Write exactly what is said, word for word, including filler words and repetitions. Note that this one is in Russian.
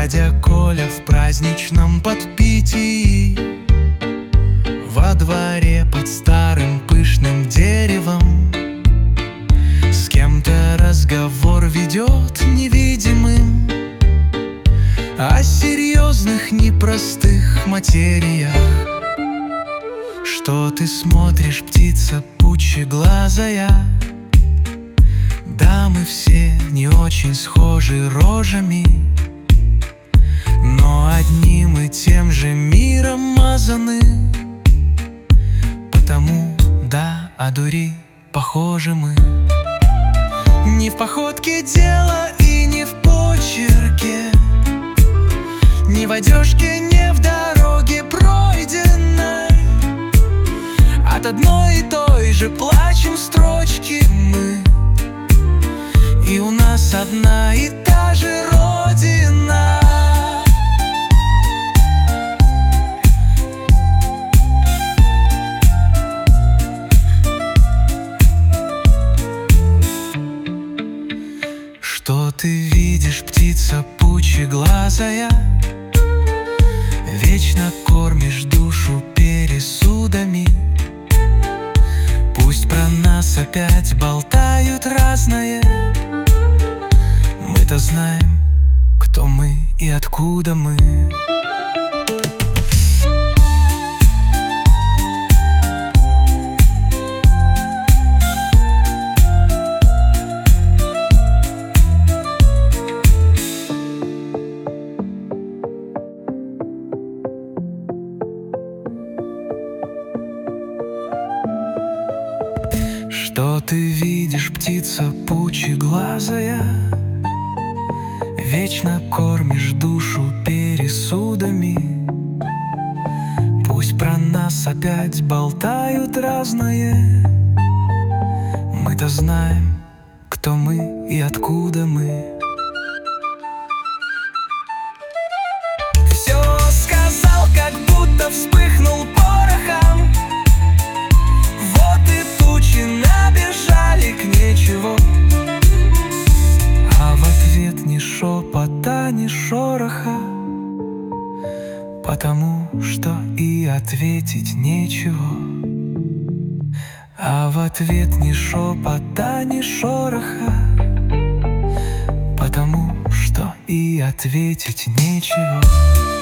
Дядя Коля в праздничном подпитии во дворе под старым пышным деревом с кем-то разговор ведет невидимым о серьезных непростых материях. Что ты смотришь, птица пучеглазая? Да, мы все не очень схожи рожами, но одним и тем же миром мазаны. Потому, да, одури, похожи мы. Не в походке дело и не в почерке, не в одежке, не в дороге пройденной. От одной и той же плачем строчки мы, и у нас одна и та же родина. Что ты видишь, птица пучеглазая? Вечно кормишь душу пересудами. Пусть про нас опять болтают разное, мы-то знаем, кто мы и откуда мы. Что ты видишь, птица пучеглазая? Вечно кормишь душу пересудами. Пусть про нас опять болтают разное, мы-то знаем, кто мы и откуда мы. Все сказал, как будто вспыхнул порохом. Вот и тучи набежали к нечего, а в ответ ни шепота, ни шороха, потому что и ответить нечего. А в ответ ни шепота, ни шороха, потому что и ответить нечего.